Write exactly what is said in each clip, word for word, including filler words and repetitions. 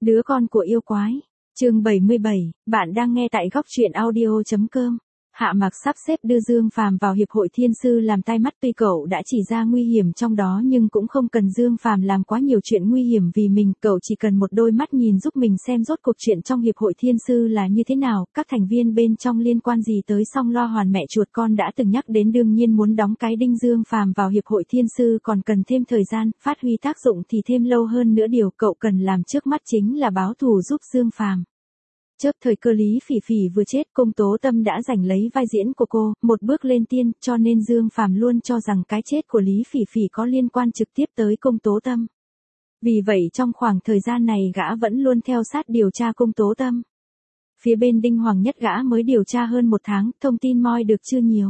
Đứa con của yêu quái. Chương bảy mươi bảy, bạn đang nghe tại góc truyện audio chấm com. Hạ Mạc sắp xếp đưa Dương Phàm vào hiệp hội thiên sư làm tai mắt, tuy cậu đã chỉ ra nguy hiểm trong đó nhưng cũng không cần Dương Phàm làm quá nhiều chuyện nguy hiểm vì mình, cậu chỉ cần một đôi mắt nhìn giúp mình xem rốt cuộc chuyện trong hiệp hội thiên sư là như thế nào, các thành viên bên trong liên quan gì tới Song Lo Hoàn mẹ chuột con đã từng nhắc đến, đương nhiên muốn đóng cái đinh Dương Phàm vào hiệp hội thiên sư còn cần thêm thời gian, phát huy tác dụng thì thêm lâu hơn nữa, điều cậu cần làm trước mắt chính là báo thù giúp Dương Phàm. Chớp thời cơ Lý Phỉ Phỉ vừa chết, Công Tố Tâm đã giành lấy vai diễn của cô, một bước lên tiên, cho nên Dương Phàm luôn cho rằng cái chết của Lý Phỉ Phỉ có liên quan trực tiếp tới Công Tố Tâm. Vì vậy trong khoảng thời gian này gã vẫn luôn theo sát điều tra Công Tố Tâm. Phía bên Đinh Hoàng Nhất gã mới điều tra hơn một tháng, thông tin moi được chưa nhiều.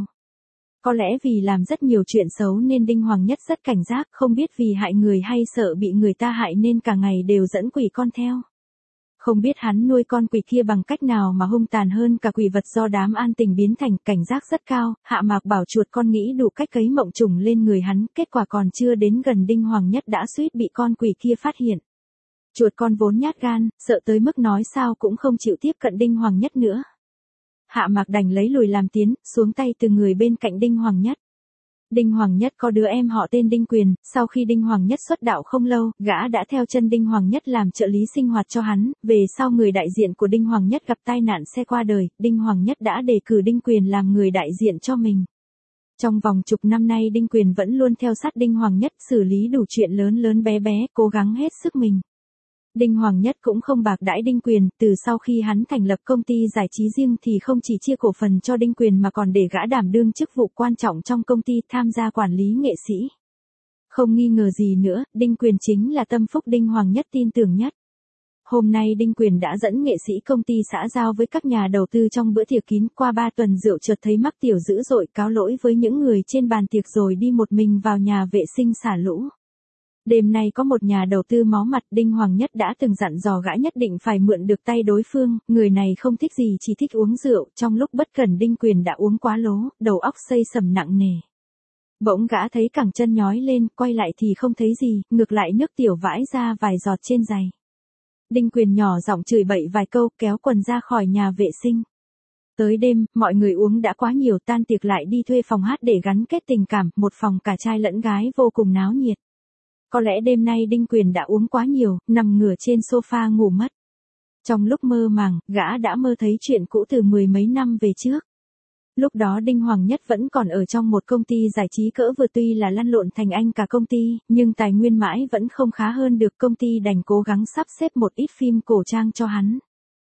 Có lẽ vì làm rất nhiều chuyện xấu nên Đinh Hoàng Nhất rất cảnh giác, không biết vì hại người hay sợ bị người ta hại nên cả ngày đều dẫn quỷ con theo. Không biết hắn nuôi con quỷ kia bằng cách nào mà hung tàn hơn cả quỷ vật do đám An Tình biến thành, cảnh giác rất cao. Hạ Mạc bảo chuột con nghĩ đủ cách cấy mộng trùng lên người hắn, kết quả còn chưa đến gần Đinh Hoàng Nhất đã suýt bị con quỷ kia phát hiện. Chuột con vốn nhát gan, sợ tới mức nói sao cũng không chịu tiếp cận Đinh Hoàng Nhất nữa. Hạ Mạc đành lấy lùi làm tiến, xuống tay từ người bên cạnh Đinh Hoàng Nhất. Đinh Hoàng Nhất có đứa em họ tên Đinh Quyền, sau khi Đinh Hoàng Nhất xuất đạo không lâu, gã đã theo chân Đinh Hoàng Nhất làm trợ lý sinh hoạt cho hắn, về sau người đại diện của Đinh Hoàng Nhất gặp tai nạn xe qua đời, Đinh Hoàng Nhất đã đề cử Đinh Quyền làm người đại diện cho mình. Trong vòng chục năm nay Đinh Quyền vẫn luôn theo sát Đinh Hoàng Nhất, xử lý đủ chuyện lớn lớn bé bé, cố gắng hết sức mình. Đinh Hoàng Nhất cũng không bạc đãi Đinh Quyền, từ sau khi hắn thành lập công ty giải trí riêng thì không chỉ chia cổ phần cho Đinh Quyền mà còn để gã đảm đương chức vụ quan trọng trong công ty, tham gia quản lý nghệ sĩ. Không nghi ngờ gì nữa, Đinh Quyền chính là tâm phúc Đinh Hoàng Nhất tin tưởng nhất. Hôm nay Đinh Quyền đã dẫn nghệ sĩ công ty xã giao với các nhà đầu tư trong bữa tiệc kín, qua ba tuần rượu chợt thấy mắc tiểu dữ dội, cáo lỗi với những người trên bàn tiệc rồi đi một mình vào nhà vệ sinh xả lũ. Đêm nay có một nhà đầu tư máu mặt, Đinh Hoàng Nhất đã từng dặn dò gã nhất định phải mượn được tay đối phương, người này không thích gì chỉ thích uống rượu, trong lúc bất cẩn Đinh Quyền đã uống quá lố, đầu óc xây sầm nặng nề. Bỗng gã thấy cẳng chân nhói lên, quay lại thì không thấy gì, ngược lại nước tiểu vãi ra vài giọt trên giày. Đinh Quyền nhỏ giọng chửi bậy vài câu, kéo quần ra khỏi nhà vệ sinh. Tới đêm, mọi người uống đã quá nhiều, tan tiệc lại đi thuê phòng hát để gắn kết tình cảm, một phòng cả trai lẫn gái vô cùng náo nhiệt. Có lẽ đêm nay Đinh Quyền đã uống quá nhiều, nằm ngửa trên sofa ngủ mất. Trong lúc mơ màng, gã đã mơ thấy chuyện cũ từ mười mấy năm về trước. Lúc đó Đinh Hoàng Nhất vẫn còn ở trong một công ty giải trí cỡ vừa, tuy là lăn lộn thành anh cả công ty, nhưng tài nguyên mãi vẫn không khá hơn được, công ty đành cố gắng sắp xếp một ít phim cổ trang cho hắn.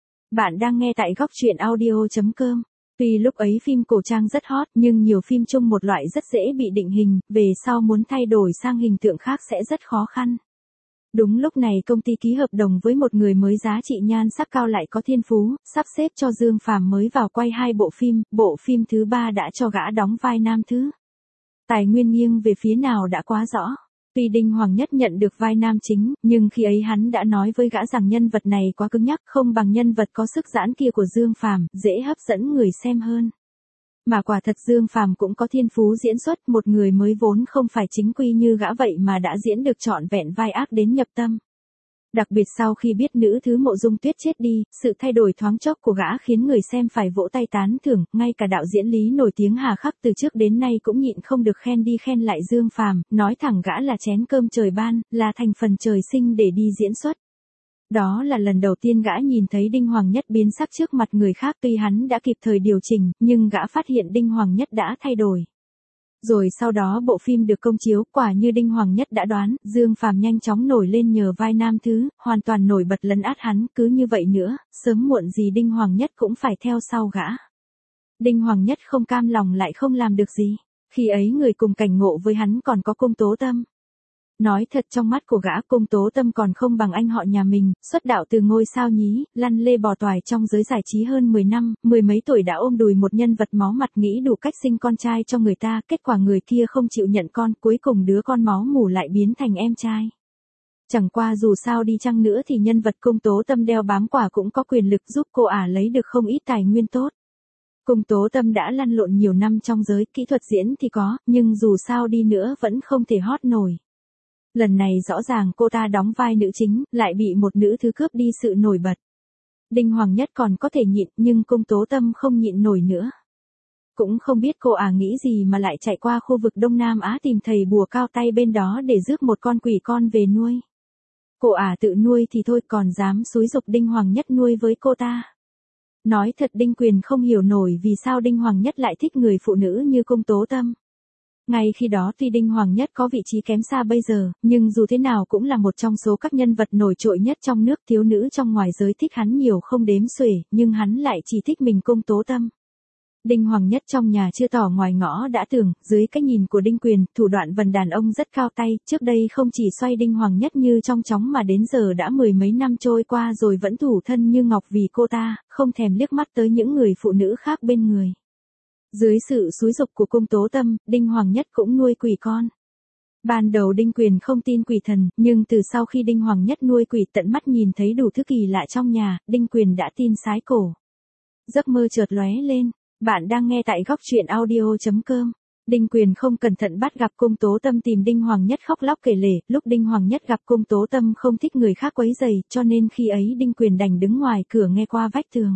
Bạn đang nghe tại góc truyện audio chấm com. Tuy lúc ấy phim cổ trang rất hot nhưng nhiều phim chung một loại rất dễ bị định hình, về sau muốn thay đổi sang hình tượng khác sẽ rất khó khăn. Đúng lúc này công ty ký hợp đồng với một người mới giá trị nhan sắc cao lại có thiên phú, sắp xếp cho Dương Phàm mới vào quay hai bộ phim, bộ phim thứ ba đã cho gã đóng vai nam thứ. Tài nguyên nghiêng về phía nào đã quá rõ. Tuy Đinh Hoàng Nhất nhận được vai nam chính, nhưng khi ấy hắn đã nói với gã rằng nhân vật này quá cứng nhắc, không bằng nhân vật có sức giãn kia của Dương Phàm, dễ hấp dẫn người xem hơn. Mà quả thật Dương Phàm cũng có thiên phú diễn xuất, một người mới vốn không phải chính quy như gã vậy mà đã diễn được trọn vẹn vai ác đến nhập tâm. Đặc biệt sau khi biết nữ thứ Mộ Dung Tuyết chết đi, sự thay đổi thoáng chốc của gã khiến người xem phải vỗ tay tán thưởng, ngay cả đạo diễn Lý nổi tiếng Hà Khắc từ trước đến nay cũng nhịn không được khen đi khen lại Dương Phàm, nói thẳng gã là chén cơm trời ban, là thành phần trời sinh để đi diễn xuất. Đó là lần đầu tiên gã nhìn thấy Đinh Hoàng Nhất biến sắc trước mặt người khác, tuy hắn đã kịp thời điều chỉnh, nhưng gã phát hiện Đinh Hoàng Nhất đã thay đổi. Rồi sau đó bộ phim được công chiếu, quả như Đinh Hoàng Nhất đã đoán, Dương Phàm nhanh chóng nổi lên nhờ vai nam thứ, hoàn toàn nổi bật lấn át hắn, cứ như vậy nữa, sớm muộn gì Đinh Hoàng Nhất cũng phải theo sau gã. Đinh Hoàng Nhất không cam lòng lại không làm được gì, khi ấy người cùng cảnh ngộ với hắn còn có Công Tố Tâm. Nói thật trong mắt của gã Công Tố Tâm còn không bằng anh họ nhà mình, xuất đạo từ ngôi sao nhí, lăn lê bò toài trong giới giải trí hơn mười năm, mười mấy tuổi đã ôm đùi một nhân vật máu mặt, nghĩ đủ cách sinh con trai cho người ta, kết quả người kia không chịu nhận con, cuối cùng đứa con máu mủ lại biến thành em trai. Chẳng qua dù sao đi chăng nữa thì nhân vật Công Tố Tâm đeo bám quả cũng có quyền lực giúp cô ả lấy được không ít tài nguyên tốt. Công Tố Tâm đã lăn lộn nhiều năm trong giới, kỹ thuật diễn thì có, nhưng dù sao đi nữa vẫn không thể hot nổi. Lần này rõ ràng cô ta đóng vai nữ chính, lại bị một nữ thứ cướp đi sự nổi bật. Đinh Hoàng Nhất còn có thể nhịn, nhưng Cung Tố Tâm không nhịn nổi nữa. Cũng không biết cô ả nghĩ gì mà lại chạy qua khu vực Đông Nam Á tìm thầy bùa cao tay bên đó để rước một con quỷ con về nuôi. Cô ả tự nuôi thì thôi còn dám xúi giục Đinh Hoàng Nhất nuôi với cô ta. Nói thật Đinh Quyền không hiểu nổi vì sao Đinh Hoàng Nhất lại thích người phụ nữ như Cung Tố Tâm. Ngay khi đó tuy Đinh Hoàng Nhất có vị trí kém xa bây giờ, nhưng dù thế nào cũng là một trong số các nhân vật nổi trội nhất trong nước, thiếu nữ trong ngoài giới thích hắn nhiều không đếm xuể, nhưng hắn lại chỉ thích mình Cung Tố Tâm. Đinh Hoàng Nhất trong nhà chưa tỏ ngoài ngõ đã tưởng, dưới cái nhìn của Đinh Quyền, thủ đoạn vần đàn ông rất cao tay, trước đây không chỉ xoay Đinh Hoàng Nhất như trong chóng mà đến giờ đã mười mấy năm trôi qua rồi vẫn thủ thân như ngọc vì cô ta, không thèm liếc mắt tới những người phụ nữ khác bên người. Dưới sự xúi giục của Cung Tố Tâm, Đinh Hoàng Nhất cũng nuôi quỷ con. Ban đầu Đinh Quyền không tin quỷ thần, nhưng từ sau khi Đinh Hoàng Nhất nuôi quỷ tận mắt nhìn thấy đủ thứ kỳ lạ trong nhà, Đinh Quyền đã tin sái cổ. Giấc mơ chợt lóe lên. Bạn đang nghe tại góc truyện audio chấm com. Đinh Quyền không cẩn thận bắt gặp Cung Tố Tâm tìm Đinh Hoàng Nhất khóc lóc kể lể, lúc Đinh Hoàng Nhất gặp Cung Tố Tâm không thích người khác quấy rầy, cho nên khi ấy Đinh Quyền đành đứng ngoài cửa nghe qua vách tường.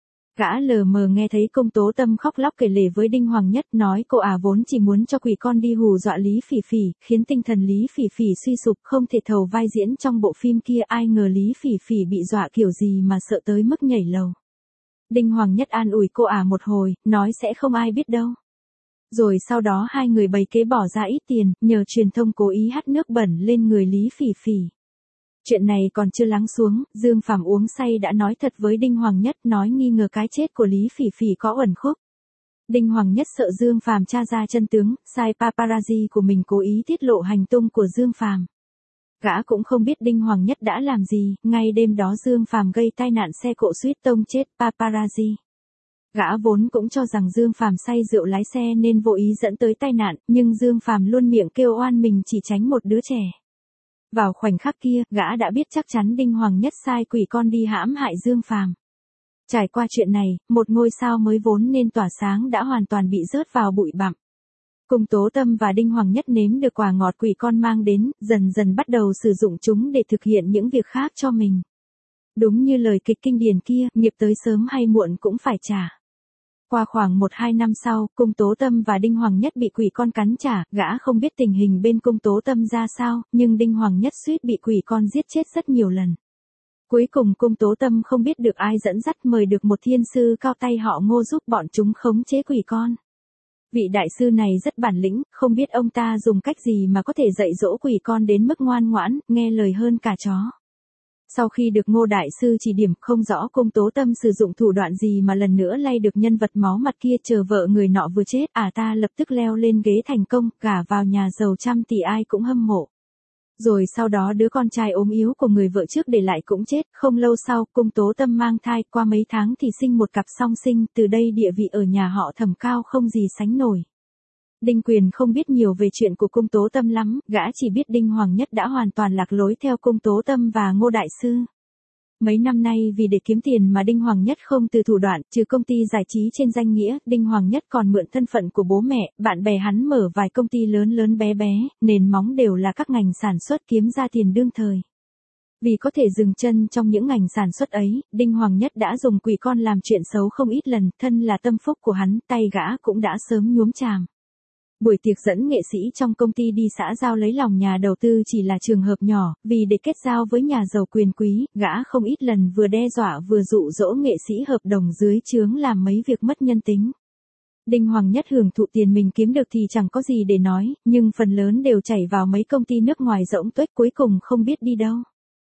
Gã lờ mờ nghe thấy Cung Tố Tâm khóc lóc kể lể với Đinh Hoàng Nhất, nói cô ả vốn chỉ muốn cho quỷ con đi hù dọa Lý Phỉ Phỉ, khiến tinh thần Lý Phỉ Phỉ suy sụp không thể thầu vai diễn trong bộ phim kia, ai ngờ Lý Phỉ Phỉ bị dọa kiểu gì mà sợ tới mức nhảy lầu. Đinh Hoàng Nhất an ủi cô ả một hồi, nói sẽ không ai biết đâu. Rồi sau đó hai người bày kế bỏ ra ít tiền, nhờ truyền thông cố ý hắt nước bẩn lên người Lý Phỉ Phỉ. Chuyện này còn chưa lắng xuống, Dương Phàm uống say đã nói thật với Đinh Hoàng Nhất, nói nghi ngờ cái chết của Lý Phỉ Phỉ có uẩn khúc. Đinh Hoàng Nhất sợ Dương Phàm tra ra chân tướng, sai paparazzi của mình cố ý tiết lộ hành tung của Dương Phàm. Gã cũng không biết Đinh Hoàng Nhất đã làm gì, ngay đêm đó Dương Phàm gây tai nạn xe cộ suýt tông chết paparazzi. Gã vốn cũng cho rằng Dương Phàm say rượu lái xe nên vô ý dẫn tới tai nạn, nhưng Dương Phàm luôn miệng kêu oan mình chỉ tránh một đứa trẻ. Vào khoảnh khắc kia, gã đã biết chắc chắn Đinh Hoàng Nhất sai quỷ con đi hãm hại Dương Phàm. Trải qua chuyện này, một ngôi sao mới vốn nên tỏa sáng đã hoàn toàn bị rớt vào bụi bặm. Cung Tố Tâm và Đinh Hoàng Nhất nếm được quả ngọt quỷ con mang đến, dần dần bắt đầu sử dụng chúng để thực hiện những việc khác cho mình. Đúng như lời kịch kinh điển kia, nghiệp tới sớm hay muộn cũng phải trả. Qua khoảng một hai năm sau, Cung Tố Tâm và Đinh Hoàng Nhất bị quỷ con cắn trả, gã không biết tình hình bên Cung Tố Tâm ra sao, nhưng Đinh Hoàng Nhất suýt bị quỷ con giết chết rất nhiều lần. Cuối cùng Cung Tố Tâm không biết được ai dẫn dắt mời được một thiên sư cao tay họ Ngô giúp bọn chúng khống chế quỷ con. Vị đại sư này rất bản lĩnh, không biết ông ta dùng cách gì mà có thể dạy dỗ quỷ con đến mức ngoan ngoãn, nghe lời hơn cả chó. Sau khi được Ngô đại sư chỉ điểm, không rõ Cung Tố Tâm sử dụng thủ đoạn gì mà lần nữa lay được nhân vật máu mặt kia, chờ vợ người nọ vừa chết, à ta lập tức leo lên ghế thành công, gả vào nhà giàu trăm tỷ ai cũng hâm mộ. Rồi sau đó đứa con trai ốm yếu của người vợ trước để lại cũng chết, không lâu sau, Cung Tố Tâm mang thai, qua mấy tháng thì sinh một cặp song sinh, từ đây địa vị ở nhà họ Thẩm cao không gì sánh nổi. Đinh Quyền không biết nhiều về chuyện của Cung Tố Tâm lắm, gã chỉ biết Đinh Hoàng Nhất đã hoàn toàn lạc lối theo Cung Tố Tâm và Ngô đại sư. Mấy năm nay vì để kiếm tiền mà Đinh Hoàng Nhất không từ thủ đoạn, trừ công ty giải trí trên danh nghĩa, Đinh Hoàng Nhất còn mượn thân phận của bố mẹ, bạn bè hắn mở vài công ty lớn lớn bé bé, nền móng đều là các ngành sản xuất kiếm ra tiền đương thời. Vì có thể dừng chân trong những ngành sản xuất ấy, Đinh Hoàng Nhất đã dùng quỷ con làm chuyện xấu không ít lần, thân là tâm phúc của hắn, tay gã cũng đã sớm nhuốm chàm. Buổi tiệc dẫn nghệ sĩ trong công ty đi xã giao lấy lòng nhà đầu tư chỉ là trường hợp nhỏ, vì để kết giao với nhà giàu quyền quý, gã không ít lần vừa đe dọa vừa dụ dỗ nghệ sĩ hợp đồng dưới trướng làm mấy việc mất nhân tính. Đinh Hoàng Nhất hưởng thụ tiền mình kiếm được thì chẳng có gì để nói, nhưng phần lớn đều chảy vào mấy công ty nước ngoài rỗng tuếch cuối cùng không biết đi đâu.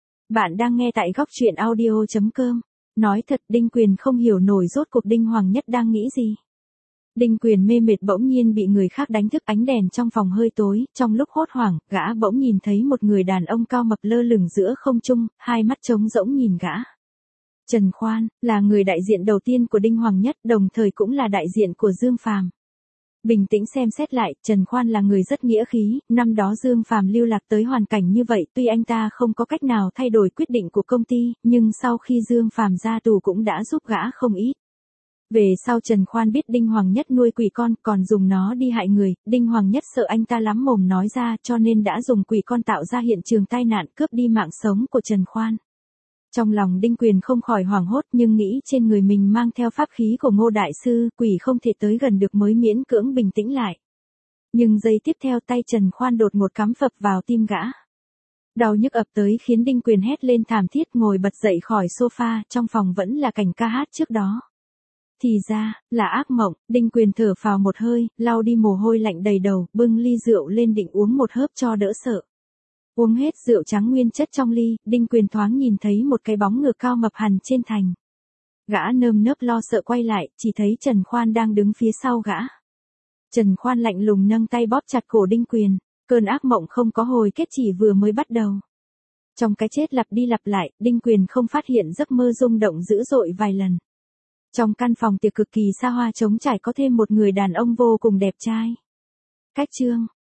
Bạn đang nghe tại góc truyện audio chấm com. Nói thật Đinh Quyền không hiểu nổi rốt cuộc Đinh Hoàng Nhất đang nghĩ gì. Đinh Quyền mê mệt bỗng nhiên bị người khác đánh thức, ánh đèn trong phòng hơi tối, trong lúc hốt hoảng, gã bỗng nhìn thấy một người đàn ông cao mập lơ lửng giữa không trung, hai mắt trống rỗng nhìn gã. Trần Khoan, là người đại diện đầu tiên của Đinh Hoàng Nhất, đồng thời cũng là đại diện của Dương Phàm. Bình tĩnh xem xét lại, Trần Khoan là người rất nghĩa khí, năm đó Dương Phàm lưu lạc tới hoàn cảnh như vậy, tuy anh ta không có cách nào thay đổi quyết định của công ty, nhưng sau khi Dương Phàm ra tù cũng đã giúp gã không ít. Về sau Trần Khoan biết Đinh Hoàng Nhất nuôi quỷ con còn dùng nó đi hại người, Đinh Hoàng Nhất sợ anh ta lắm mồm nói ra cho nên đã dùng quỷ con tạo ra hiện trường tai nạn cướp đi mạng sống của Trần Khoan. Trong lòng Đinh Quyền không khỏi hoảng hốt nhưng nghĩ trên người mình mang theo pháp khí của Ngô Đại Sư, quỷ không thể tới gần được mới miễn cưỡng bình tĩnh lại. Nhưng giây tiếp theo tay Trần Khoan đột ngột cắm phập vào tim gã. Đau nhức ập tới khiến Đinh Quyền hét lên thảm thiết ngồi bật dậy khỏi sofa, trong phòng vẫn là cảnh ca hát trước đó. Thì ra, là ác mộng, Đinh Quyền thở phào một hơi, lau đi mồ hôi lạnh đầy đầu, bưng ly rượu lên định uống một hớp cho đỡ sợ. Uống hết rượu trắng nguyên chất trong ly, Đinh Quyền thoáng nhìn thấy một cái bóng ngược cao mập hằn trên thành. Gã nơm nớp lo sợ quay lại, chỉ thấy Trần Khoan đang đứng phía sau gã. Trần Khoan lạnh lùng nâng tay bóp chặt cổ Đinh Quyền, cơn ác mộng không có hồi kết chỉ vừa mới bắt đầu. Trong cái chết lặp đi lặp lại, Đinh Quyền không phát hiện giấc mơ rung động dữ dội vài lần. Trong căn phòng tiệc cực kỳ xa hoa trống trải có thêm một người đàn ông vô cùng đẹp trai. Cách chương